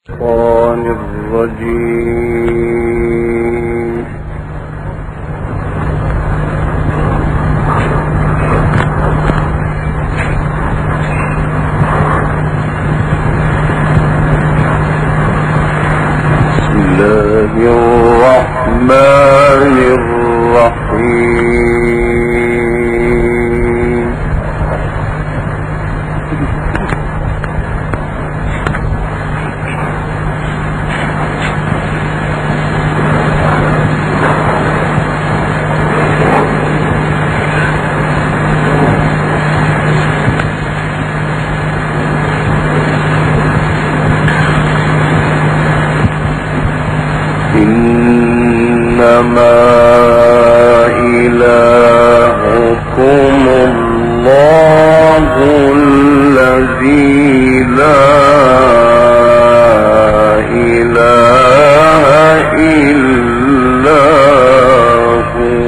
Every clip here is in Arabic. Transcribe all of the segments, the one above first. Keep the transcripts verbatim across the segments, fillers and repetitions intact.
الشيطان الرجيم. بسم الله الرحمن الرحيم. إنما إلهكم الله الذي لا إله إلا هو.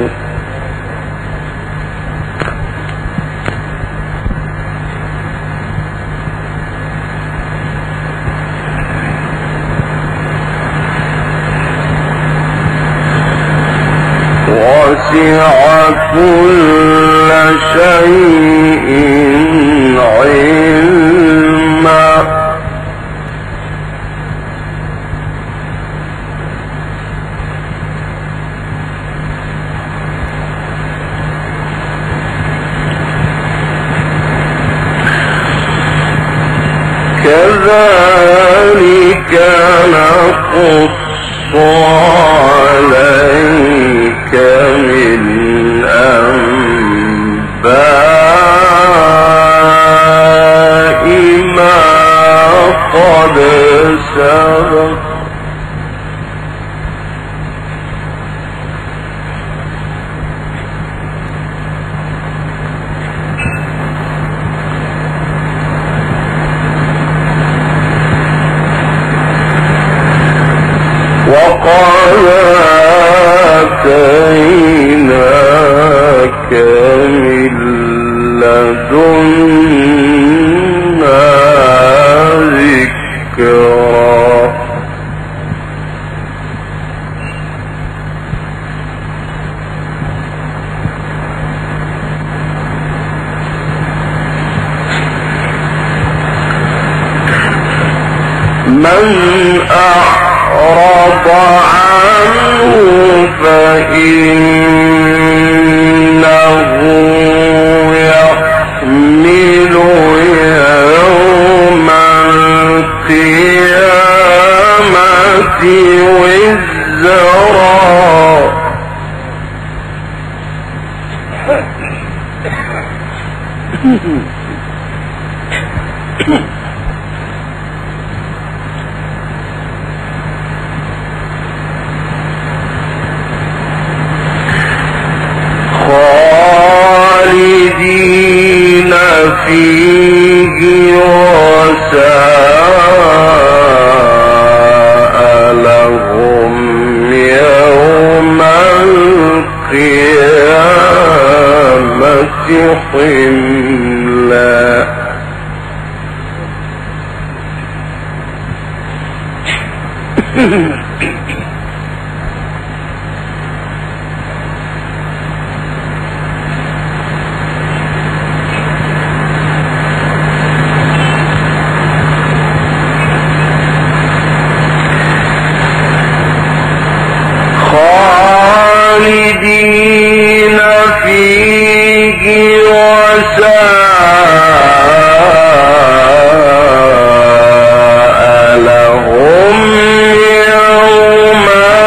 وسع كل شيء علما كذلك نقص عليك من أنباء ما قد سبق. وقد آتيناك من لدنا ذكرا. من أعرض عنه فإنه يحمل يوم القيامة وزرا. خالدين فيه وساء لهم يوم القيامة حملا. خالدين فيه وساء لهم يوم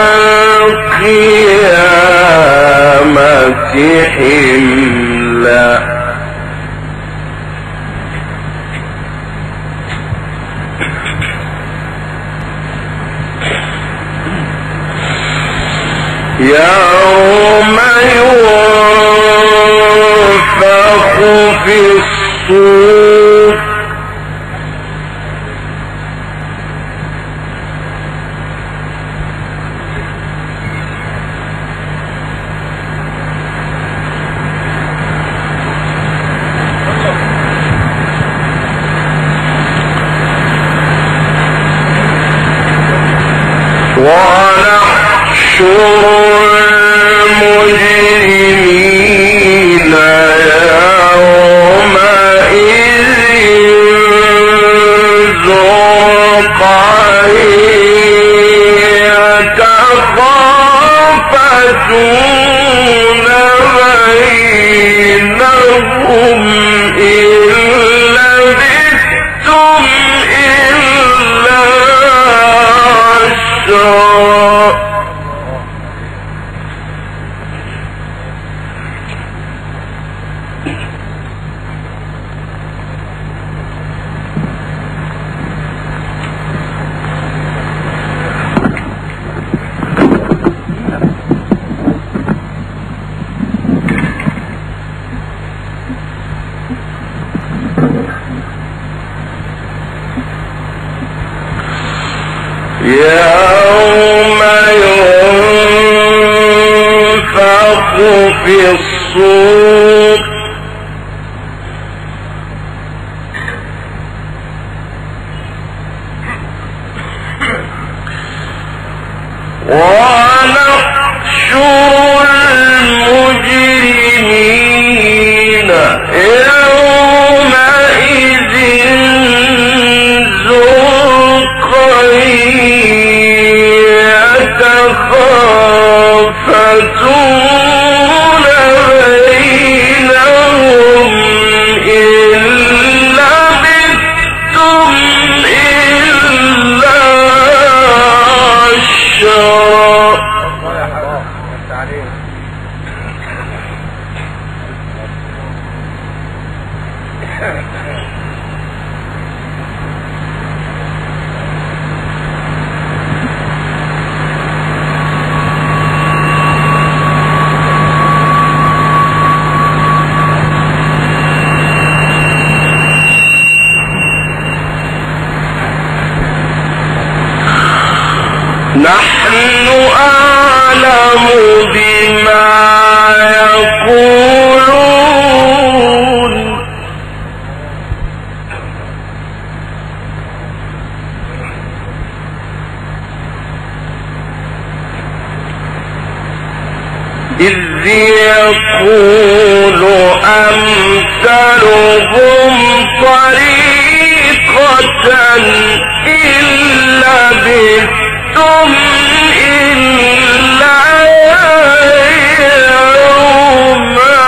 القيامة حملا. يوم ينفخ في الصور ونحشر المجرمين يومئذ زرقا يتخافتون بينهم إن لبثتم إلا عشرا يوم ينفخ في الصور ونحشر المجرمين يومئذ زرقا يتخافتون بينهم إن لبثتم إلا عشرا نحن أعلم بما يقولون إذ يقول أمثلهم طريقة إن لبثتم إلا يوما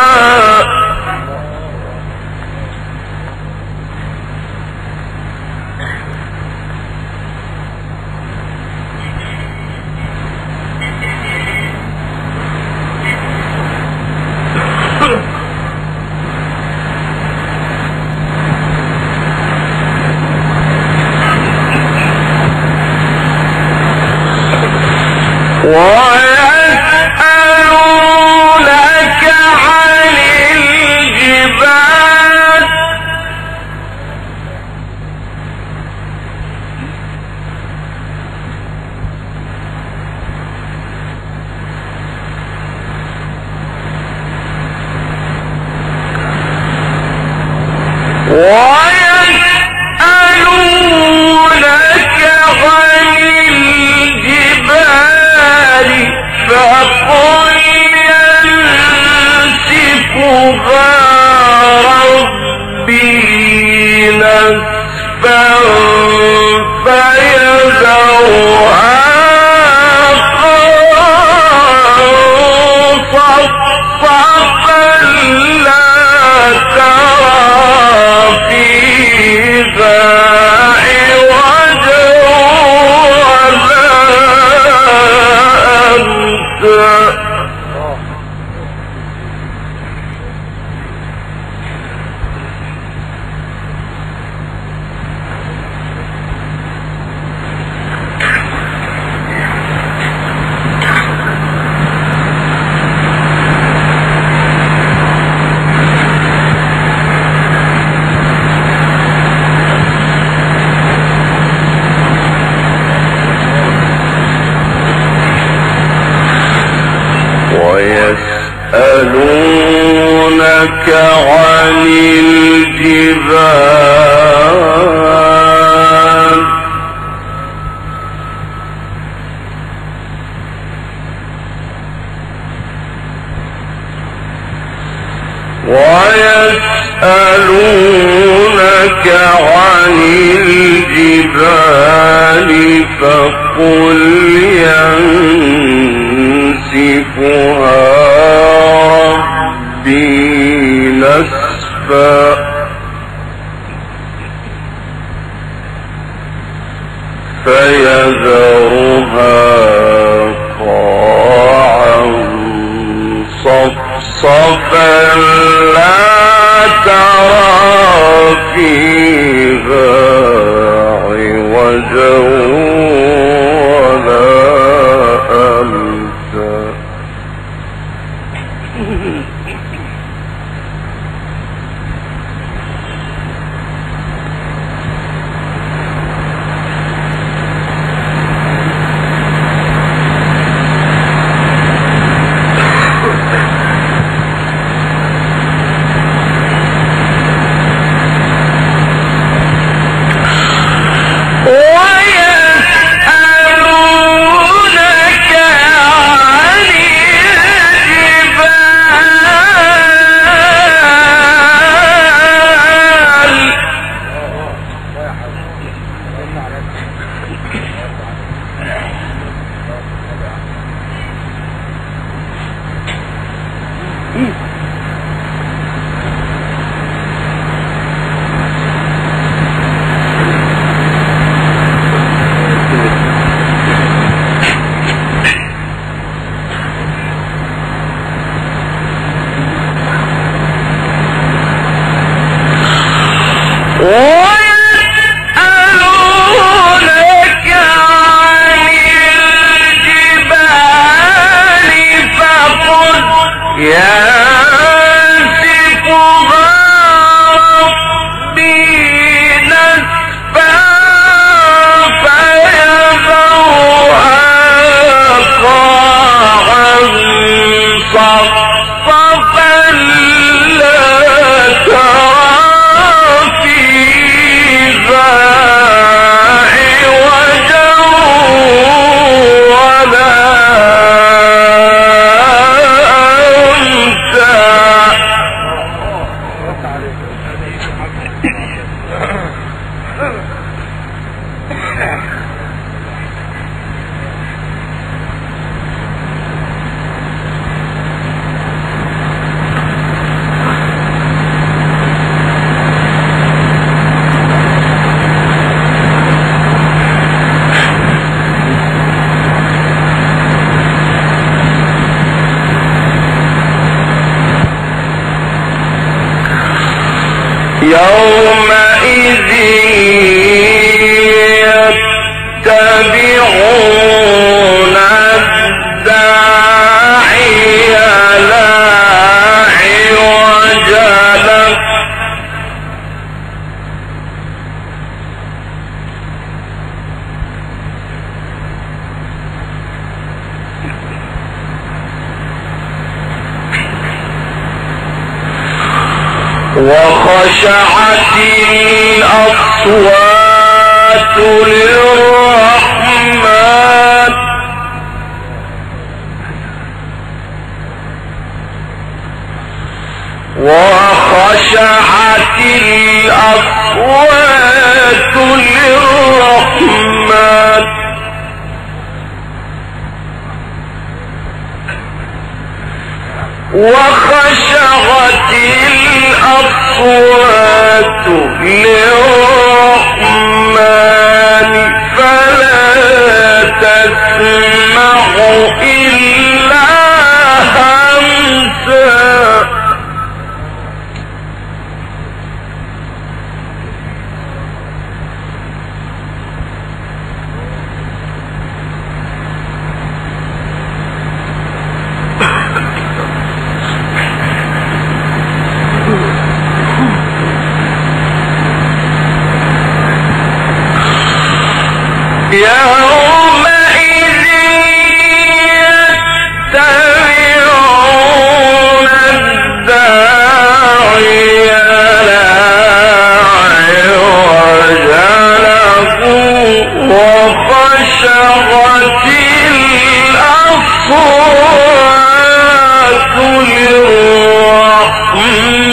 ويسألونك عن الجبال ويسألونك عن الجبال فقل ينسفها ربي نسفا فيذرها صفصفا لا ترى ويسألونك عن الجبال فقل ينسفها ربي نسفا فيذرها قاعا صفصفا لا ترى فيها عوجا ولا أمتا يومئذ يتبعون الداعي لا عوج له وخشعت الأصوات للرحمن وخشعت الأصوات للرحمن وخشعت الأصوات للرحمن فلا تسمع إلا همسا يومئذ يتبعون الداعي لا عوج له وخشعت الأصوات للرحمن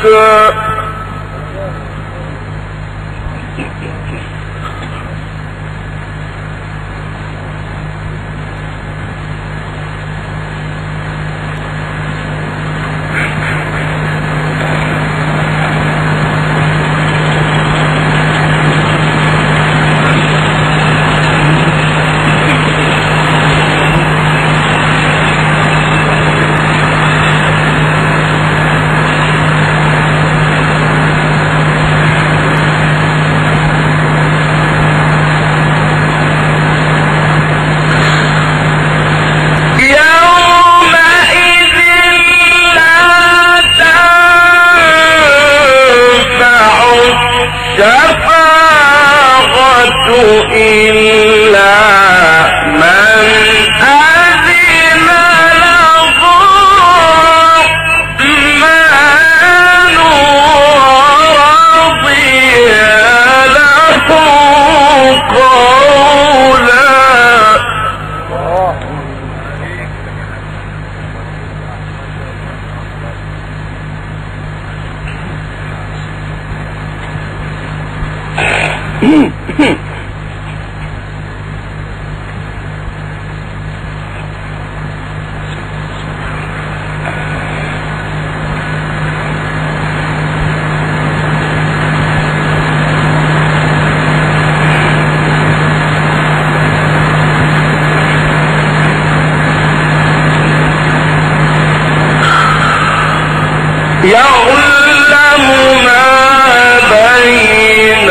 يعلم ما بين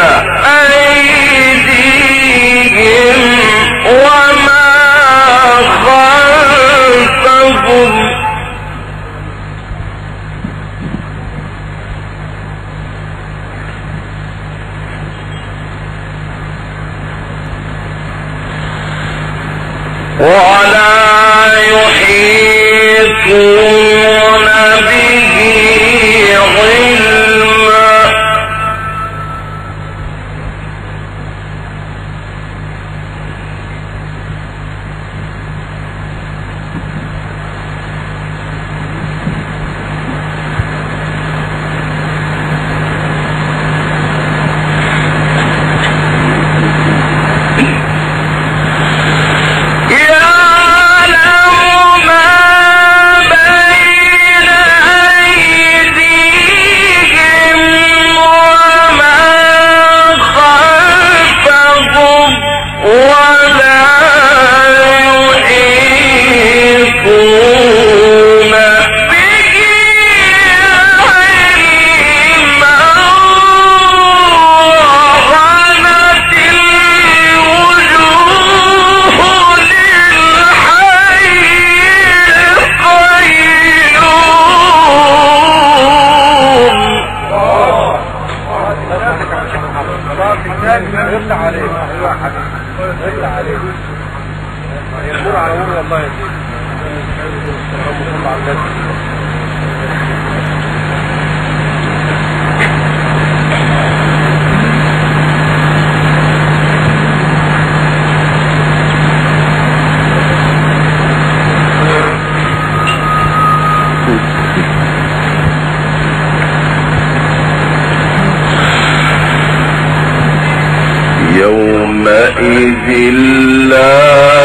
أيديهم وما خلفهم ولا يحيطون به علما يومئذ لا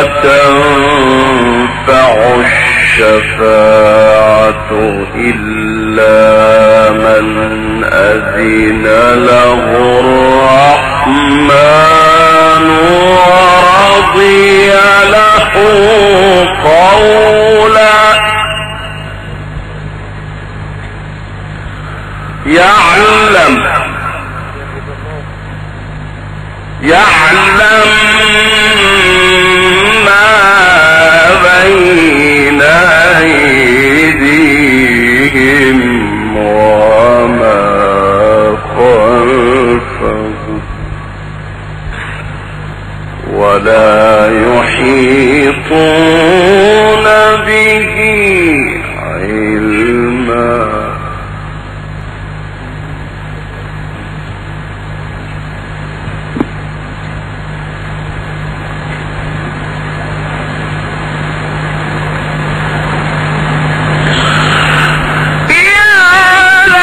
تنفع الشفاعة إلا من أذن له الرحمن ورضي له قولا يعلم يعلم ما بين أيديهم وما خلفهم ولا يحيطون به علما يا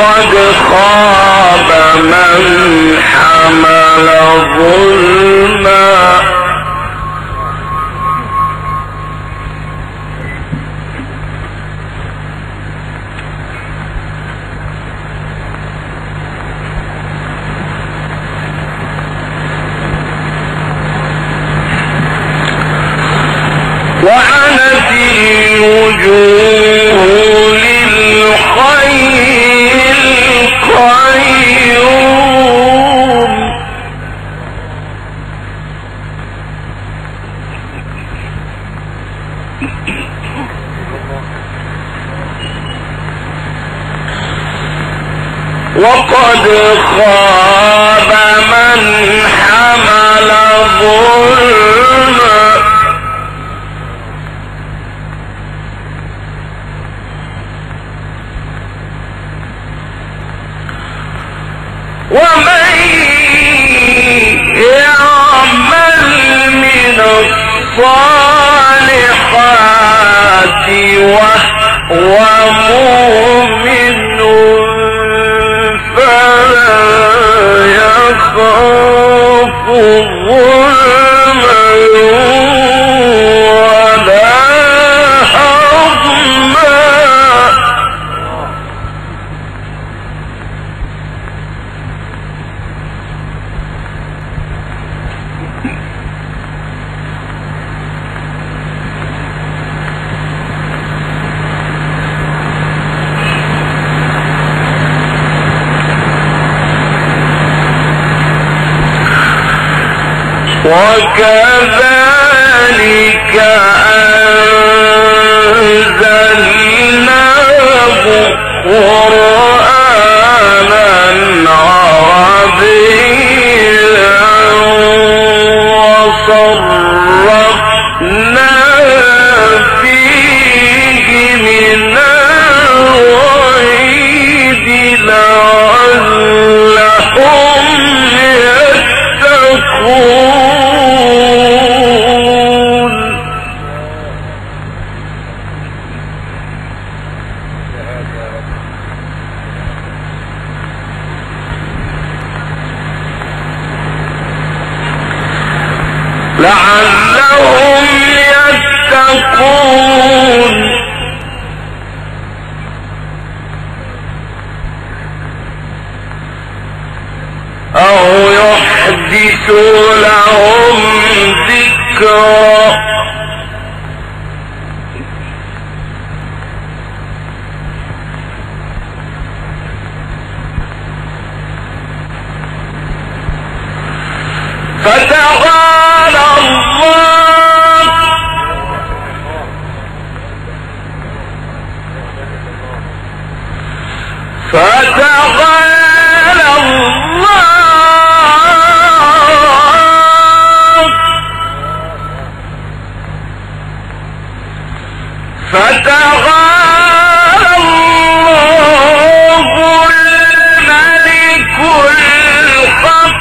وقد خاب من حمل ظلما وعنت الوجوه للحي القيوم وقد خاب من حمل ظلما ومن يعمل من الصالحات وهو مؤمن فلا يخاف ظلما ولا هضما وكذلك أنزلناه قرآنا عربيا وصرفنا فيه من الوعيد لعلهم يتقون لعلهم يتقون أو يحدث لهم ذكرا فتعالى الله فتعالى الله فتعالى الله الملك الحق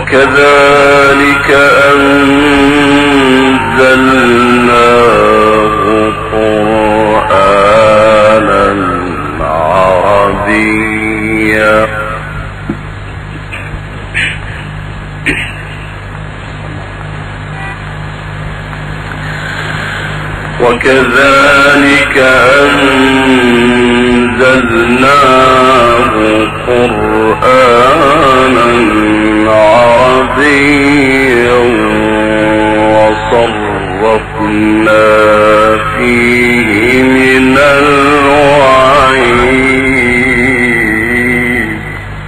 وكذلك أنزلناه قرآنا عربيا وكذلك أنزلناه قرآنا عربيا وصرفنا فيه من الوعيد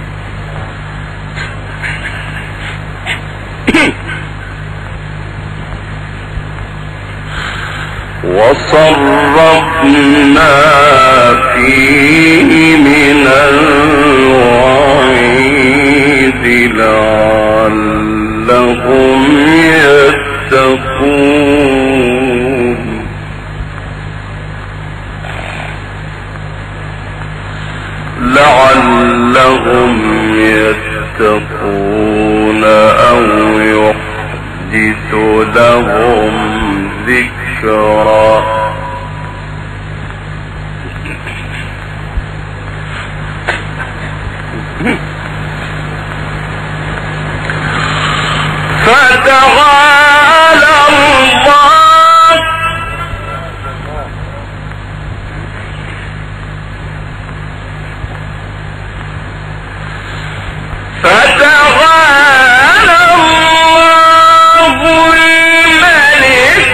وصرفنا فيه من الوعيد لعلهم يتقون لعلهم يتقون أو يحدث لهم ذكرا فتعالى الله فتعالى الله الملك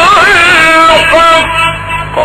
الحق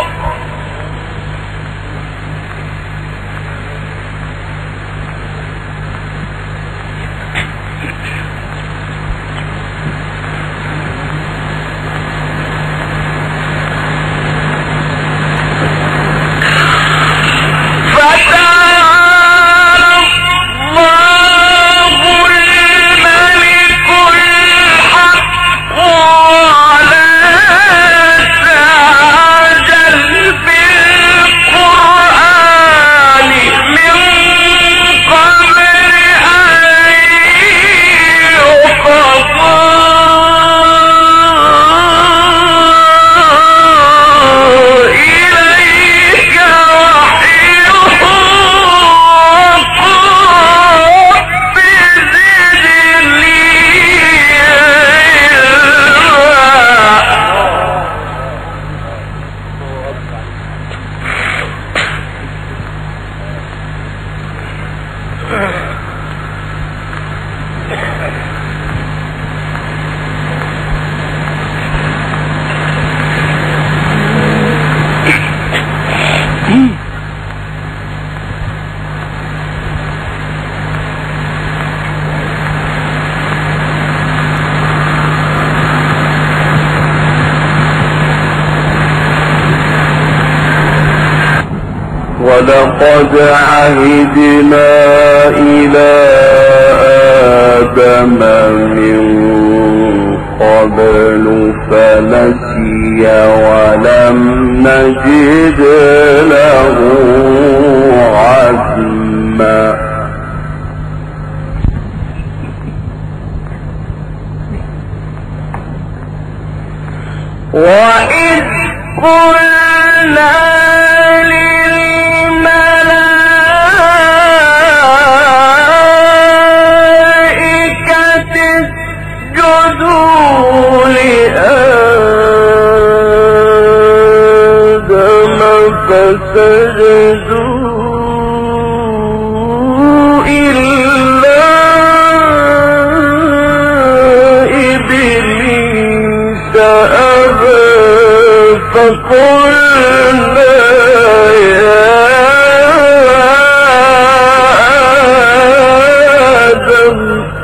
ولقد عهدنا إلى آدم من قبل فنسي ولم نجد له عزما وإذ قلنا فسجدوا إلا إبليس أبى فقلنا يا آدم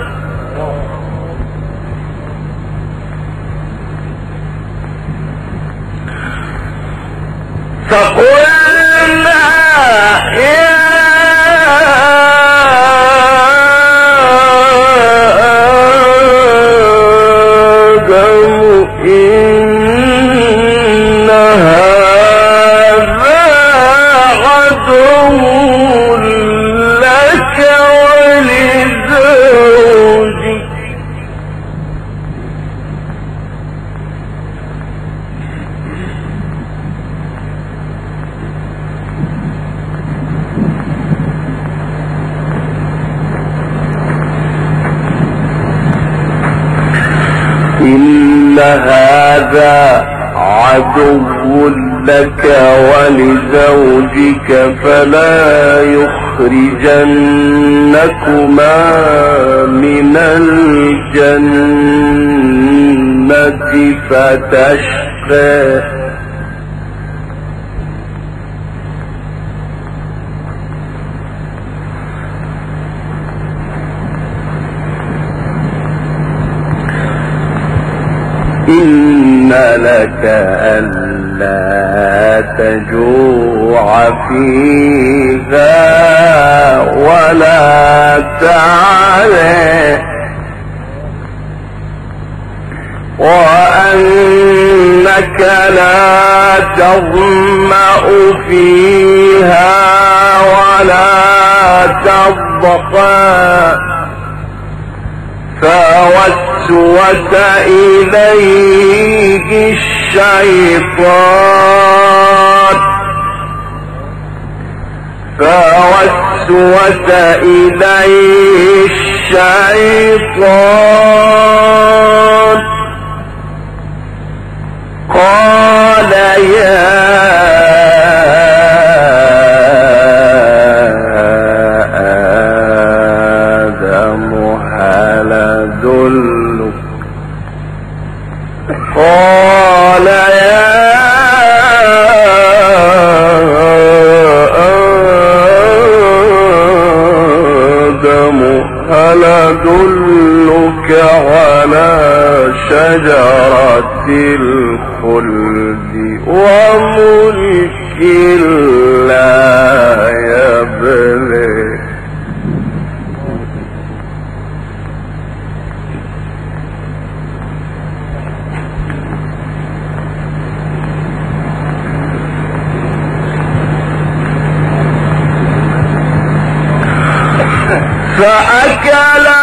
فقلنا يا آدم إن هذا هذا عدو لك ولزوجك فلا يخرجنكما من الجنة فتشقى. إن لك ألا تجوع فيها ولا تعرى وأنك لا تظمأ فيها ولا تضحى. فوسوس إليه الشيطان فوسوس إليه الشيطان قال يا قال يا آدم هل أدلك على شجرة الخلد وملك لا يبلى. فأكلا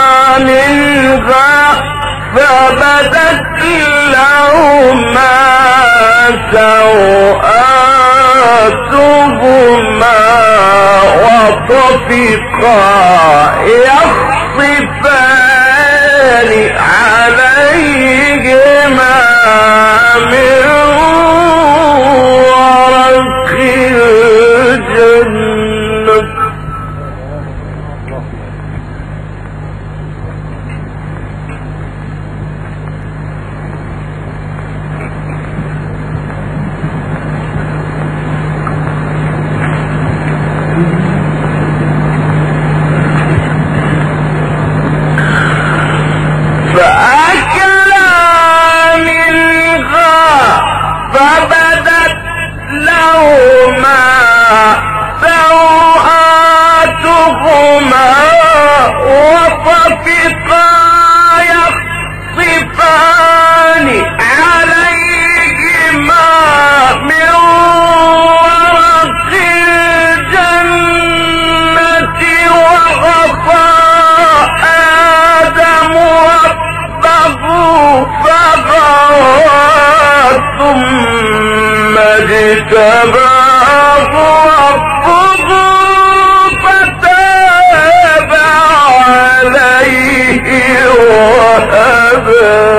منها فبدت لهما سوآتهما وطفقا يخصفان عليهما من ورق الجنة. فأكلا منها فبدت لهما سوآتهما وطفقا يخصفان عليهما من ورق الجنة وغفى آدم فغوى ثم اجتباه ربه فتاب عليه وهدى.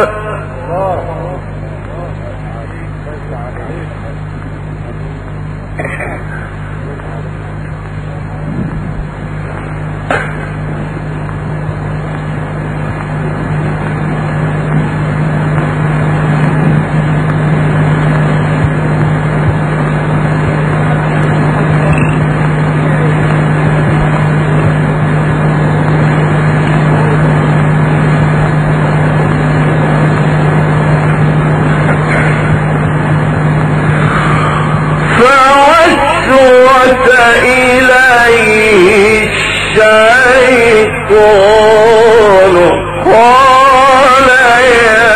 فوسوس إليه الشيطان قال يا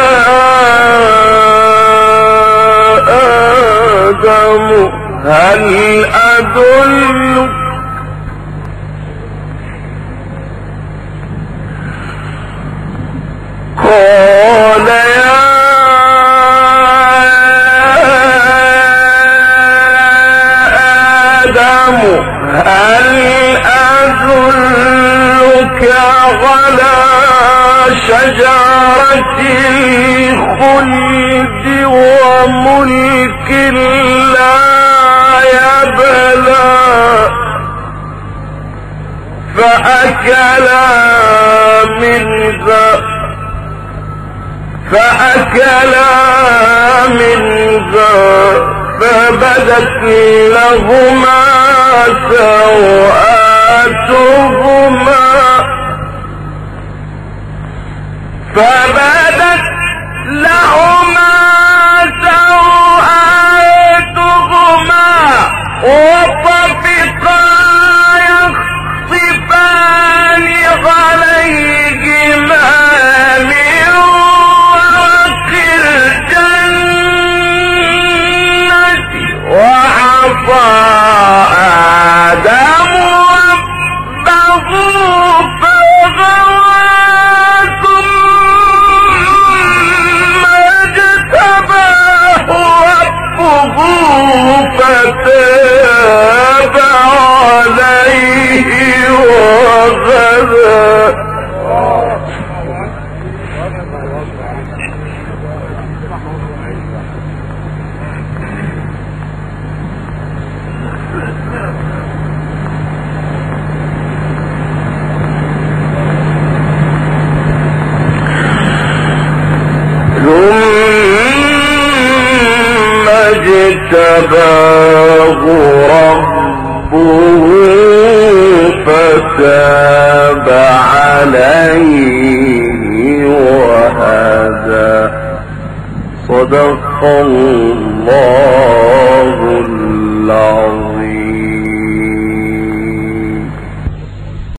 آدم هل أدلك قال يا هل أدلك على شجرة الخلد وملك لا يبلى فأكلا منها فأكلا منها فبدت لهما سوآتهما فبدت لهما سوآتهما وطفقا يخصفان عليهما من ورق الجنة وعصى آدم ربه فغوى ثم اجتباه ربه فتاب عليه وهدى ثم اجتباه ربه فتاب عليه وهدى صدق الله العظيم.